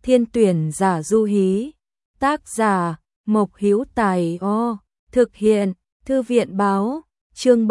Thiên tuyển giả du hí. Tác giả Mộc Hữu Tài. Thực hiện Thư viện báo. Chương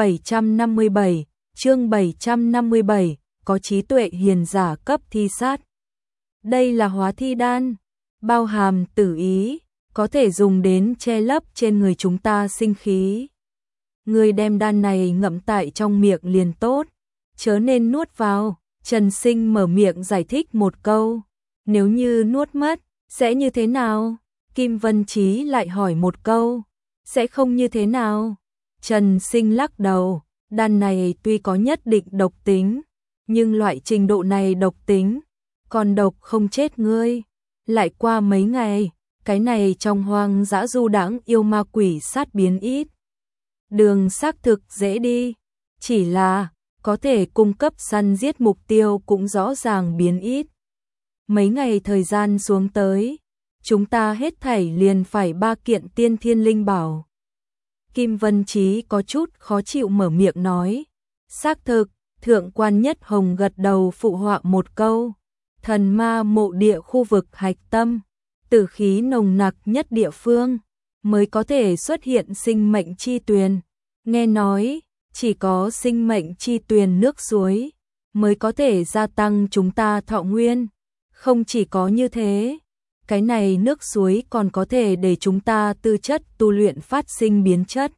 757, có trí tuệ hiền giả cấp thi sát. Đây là hóa thi đan, bao hàm tử ý, có thể dùng đến che lấp trên người chúng ta sinh khí. Người đem đan này ngậm tại trong miệng liền tốt, chớ nên nuốt vào. Trần Sinh mở miệng giải thích một câu. Nếu như nuốt mất, sẽ như thế nào? Kim Vân Chí lại hỏi một câu. Sẽ không như thế nào? Trần Sinh lắc đầu. Đan này tuy có nhất định độc tính, nhưng loại trình độ này độc tính, còn độc không chết ngươi. Lại qua mấy ngày, cái này trong hoang dã du đãng yêu ma quỷ sát biến ít. Đường xác thực dễ đi, chỉ là có thể cung cấp săn giết mục tiêu cũng rõ ràng biến ít. Mấy ngày thời gian xuống tới, chúng ta hết thảy liền phải 3 kiện tiên thiên linh bảo. Kim Vân Chí có chút khó chịu mở miệng nói. Xác thực, Thượng quan Nhất Hồng gật đầu phụ họa một câu. Thần ma mộ địa khu vực hạch tâm, tử khí nồng nặc nhất địa phương, mới có thể xuất hiện sinh mệnh chi tuyền. Nghe nói, chỉ có sinh mệnh chi tuyền nước suối, mới có thể gia tăng chúng ta thọ nguyên. Không chỉ có như thế, cái này nước suối còn có thể để chúng ta tư chất tu luyện phát sinh biến chất.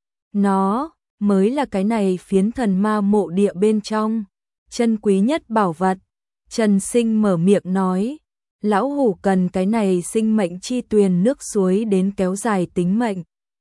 Nó mới là cái này phiến thần ma mộ địa bên trong chân quý nhất bảo vật. Trần Sinh mở miệng nói, lão hủ cần cái này sinh mệnh chi tuyền nước suối đến kéo dài tính mệnh.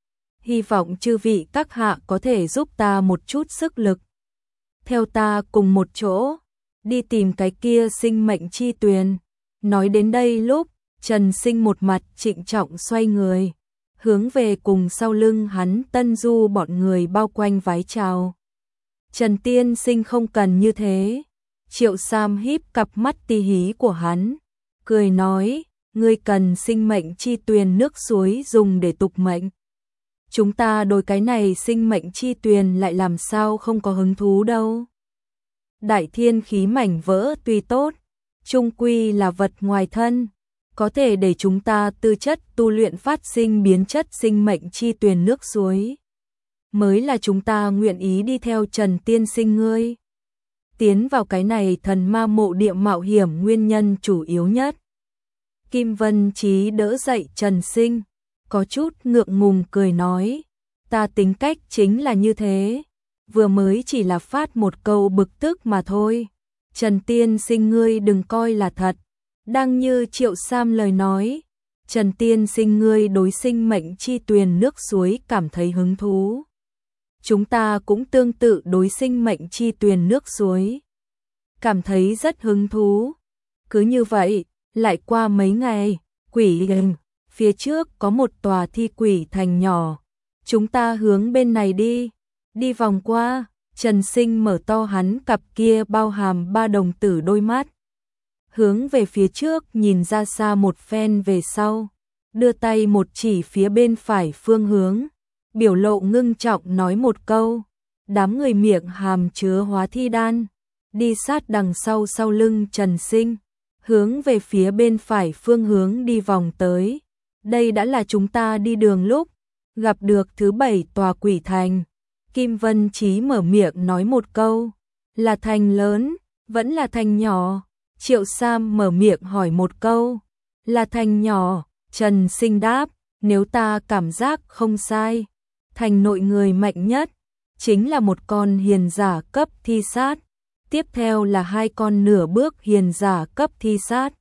Hy vọng chư vị các hạ có thể giúp ta một chút sức lực. Theo ta cùng một chỗ, đi tìm cái kia sinh mệnh chi tuyền. Nói đến đây lúc, Trần Sinh một mặt trịnh trọng xoay người, hướng về cùng sau lưng hắn Tân Du bọn người bao quanh vái chào. Trần Tiên Sinh không cần như thế. Triệu Sam híp cặp mắt ti hí của hắn, cười nói, ngươi cần sinh mệnh chi tuyền nước suối dùng để tục mệnh. Chúng ta đối cái này sinh mệnh chi tuyền lại làm sao không có hứng thú đâu. Đại thiên khí mảnh vỡ tuy tốt, chung quy là vật ngoài thân, có thể để chúng ta tư chất tu luyện phát sinh biến chất sinh mệnh chi tuyền nước suối. Mới là chúng ta nguyện ý đi theo Trần Tiên Sinh ngươi. Tiến vào cái này thần ma mộ địa mạo hiểm nguyên nhân chủ yếu nhất. Kim Vân Chí đỡ dậy Trần Sinh, có chút ngượng ngùng cười nói, ta tính cách chính là như thế, vừa mới chỉ là phát một câu bực tức mà thôi. Trần Tiên Sinh ngươi đừng coi là thật. Đang như Triệu Sam lời nói, Trần Tiên Sinh ngươi đối sinh mệnh chi tuyền nước suối cảm thấy hứng thú. Chúng ta cũng tương tự đối sinh mệnh chi tuyền nước suối cảm thấy rất hứng thú. Cứ như vậy, lại qua mấy ngày, quỷ hình, phía trước có một tòa thi quỷ thành nhỏ. Chúng ta hướng bên này đi. Đi vòng qua, Trần Sinh mở to hắn cặp kia bao hàm 3 đồng tử đôi mắt. Hướng về phía trước nhìn ra xa một phen về sau, đưa tay một chỉ phía bên phải phương hướng, biểu lộ ngưng trọng nói một câu. Đám người miệng hàm chứa hóa thi đan, đi sát đằng sau sau lưng Trần Sinh, hướng về phía bên phải phương hướng đi vòng tới. Đây đã là chúng ta đi đường lúc gặp được thứ 7 tòa quỷ thành. Kim Vân Chí mở miệng nói một câu, là thành lớn, vẫn là thành nhỏ? Triệu Sam mở miệng hỏi một câu, là thành nhỏ? Trần Sinh đáp, nếu ta cảm giác không sai, thành nội người mạnh nhất chính là một con hiền giả cấp thi sát, tiếp theo là 2 con nửa bước hiền giả cấp thi sát,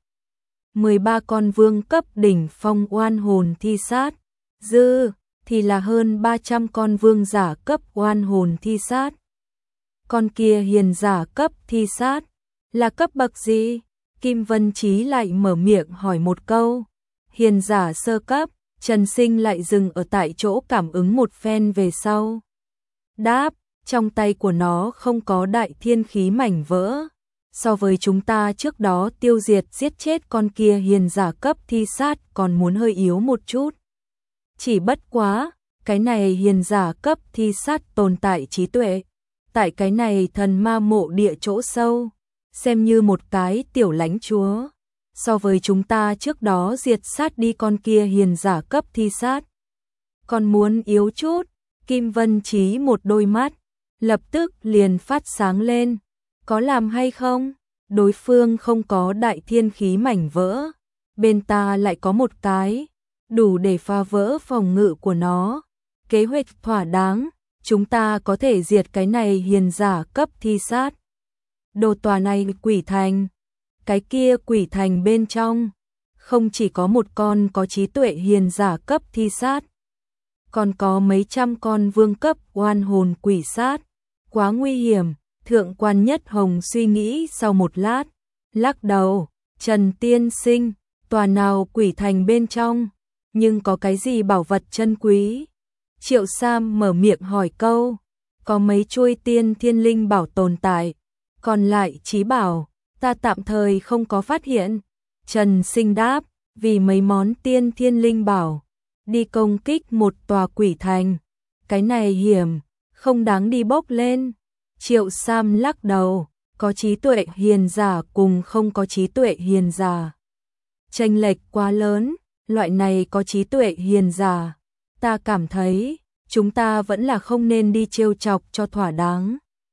13 con vương cấp đỉnh phong oan hồn thi sát, dư thì là hơn 300 con vương giả cấp oan hồn thi sát. Con kia hiền giả cấp thi sát là cấp bậc gì? Kim Vân Chí lại mở miệng hỏi một câu. Hiền giả sơ cấp. Trần Sinh lại dừng ở tại chỗ cảm ứng một phen về sau. Đáp, trong tay của nó không có đại thiên khí mảnh vỡ. So với chúng ta trước đó tiêu diệt giết chết con kia hiền giả cấp thi sát còn muốn hơi yếu một chút. Chỉ bất quá, cái này hiền giả cấp thi sát tồn tại trí tuệ. Tại cái này thần ma mộ địa chỗ sâu, xem như một cái tiểu lãnh chúa. so với chúng ta trước đó diệt sát đi con kia hiền giả cấp thi sát. Còn muốn yếu chút, Kim Vân Chí một đôi mắt, lập tức liền phát sáng lên. Có làm hay không? Đối phương không có đại thiên khí mảnh vỡ, bên ta lại có một cái, đủ để phá vỡ phòng ngự của nó. Kế hoạch thỏa đáng, chúng ta có thể diệt cái này hiền giả cấp thi sát. Đồ tòa này quỷ thành, cái kia quỷ thành bên trong, không chỉ có một con có trí tuệ hiền giả cấp thi sát, còn có mấy trăm con vương cấp oan hồn quỷ sát, quá nguy hiểm. Thượng quan Nhất Hồng suy nghĩ sau một lát, lắc đầu, Trần tiên sinh, tòa nào quỷ thành bên trong, nhưng có cái gì bảo vật chân quý? Triệu Sam mở miệng hỏi câu, có mấy chuôi tiên thiên linh bảo tồn tại, còn lại chí bảo, ta tạm thời không có phát hiện. Trần Sinh đáp, vì mấy món tiên thiên linh bảo, đi công kích một tòa quỷ thành, cái này hiểm, không đáng đi bốc lên. Triệu Sam lắc đầu, có trí tuệ hiền giả cùng không có trí tuệ hiền giả, chênh lệch quá lớn, loại này có trí tuệ hiền giả, ta cảm thấy chúng ta vẫn là không nên đi trêu chọc cho thỏa đáng.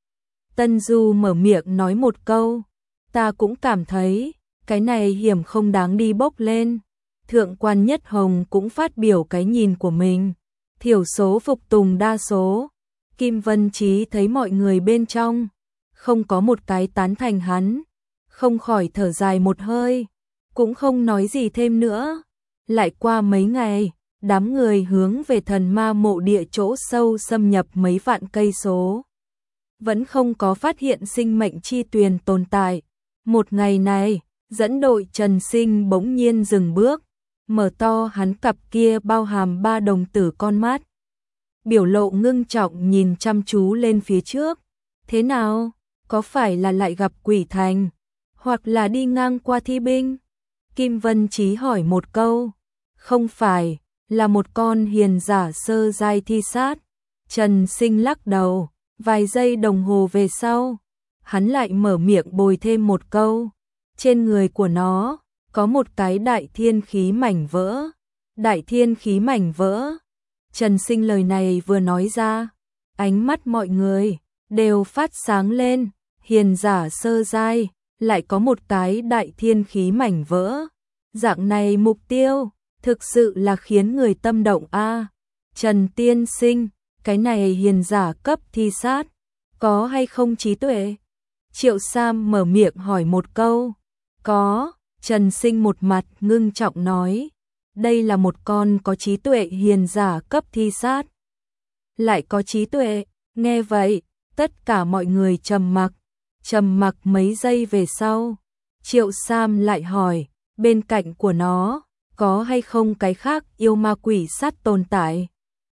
Tân Du mở miệng nói một câu, ta cũng cảm thấy cái này hiểm không đáng đi bốc lên. Thượng quan Nhất Hồng cũng phát biểu cái nhìn của mình, thiểu số phục tùng đa số. Kim Vân Chí thấy mọi người bên trong không có một cái tán thành hắn, không khỏi thở dài một hơi, cũng không nói gì thêm nữa. Lại qua mấy ngày, đám người hướng về thần ma mộ địa chỗ sâu xâm nhập mấy vạn cây số, vẫn không có phát hiện sinh mệnh chi tuyền tồn tại. Một ngày này, dẫn đội Trần Sinh bỗng nhiên dừng bước, mở to hắn cặp kia bao hàm ba đồng tử con mắt, biểu lộ ngưng trọng nhìn chăm chú lên phía trước. Thế nào? Có phải là lại gặp quỷ thành, hoặc là đi ngang qua thi binh? Kim Vân Chí hỏi một câu. Không phải, là một con hiền giả sơ giai thi sát. Trần Sinh lắc đầu, vài giây đồng hồ về sau, hắn lại mở miệng bồi thêm một câu. Trên người của nó, có một cái đại thiên khí mảnh vỡ. Đại thiên khí mảnh vỡ. Trần Sinh lời này vừa nói ra, ánh mắt mọi người đều phát sáng lên. Hiền giả sơ giai, lại có một cái đại thiên khí mảnh vỡ. Dạng này mục tiêu, thực sự là khiến người tâm động a. Trần tiên sinh, cái này hiền giả cấp thi sát, có hay không trí tuệ? Triệu Sam mở miệng hỏi một câu. Có. Trần Sinh một mặt ngưng trọng nói, đây là một con có trí tuệ hiền giả cấp thi sát. Lại có trí tuệ. Nghe vậy, tất cả mọi người trầm mặc. Trầm mặc mấy giây về sau, Triệu Sam lại hỏi, bên cạnh của nó, có hay không cái khác yêu ma quỷ sát tồn tại?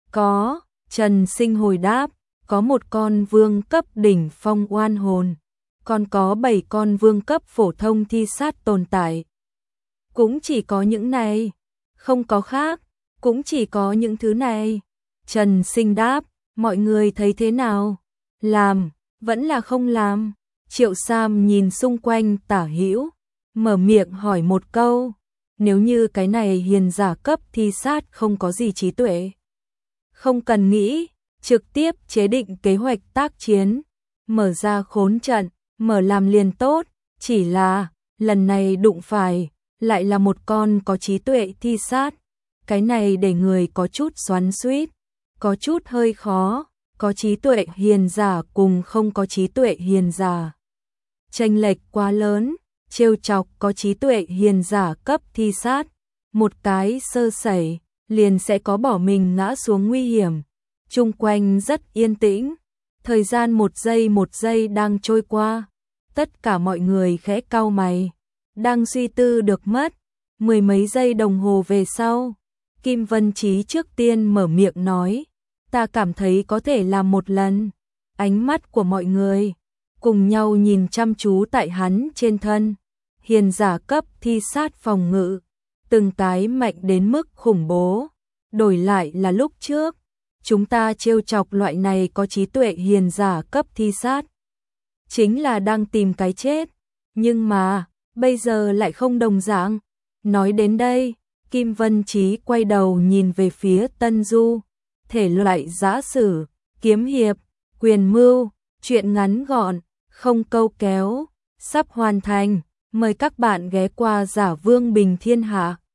Có. Trần Sinh hồi đáp, có một con vương cấp đỉnh phong oan hồn, còn có 7 con vương cấp phổ thông thi sát tồn tại. Cũng chỉ có những này, không có khác, cũng chỉ có những thứ này. Trần Sinh đáp, mọi người thấy thế nào? Làm, vẫn là không làm? Triệu Sam nhìn xung quanh tả hữu, mở miệng hỏi một câu, nếu như cái này hiền giả cấp thi sát không có gì trí tuệ, không cần nghĩ, trực tiếp chế định kế hoạch tác chiến, mở ra khốn trận, mở làm liền tốt. Chỉ là, lần này đụng phải, lại là một con có trí tuệ thi sát. Cái này để người có chút xoắn xuýt, có chút hơi khó. Có trí tuệ hiền giả cùng không có trí tuệ hiền giả, chênh lệch quá lớn. Trêu chọc có trí tuệ hiền giả cấp thi sát, một cái sơ sẩy liền sẽ có bỏ mình ngã xuống nguy hiểm. Chung quanh rất yên tĩnh, thời gian một giây đang trôi qua. Tất cả mọi người khẽ cau mày, đang suy tư được mất. Mười mấy giây đồng hồ về sau, Kim Vân Chí trước tiên mở miệng nói, ta cảm thấy có thể làm một lần. Ánh mắt của mọi người cùng nhau nhìn chăm chú tại hắn trên thân. Hiền giả cấp thi sát phòng ngự, từng cái mạnh đến mức khủng bố. Đổi lại là lúc trước, chúng ta trêu chọc loại này có trí tuệ hiền giả cấp thi sát, chính là đang tìm cái chết. Nhưng mà, bây giờ lại không đồng dạng. Nói đến đây, Kim Vân Chí quay đầu nhìn về phía Tân Du, thể loại giã sử, kiếm hiệp, quyền mưu, truyện ngắn gọn, không câu kéo, sắp hoàn thành, mời các bạn ghé qua Giả Vương Bình Thiên Hạ.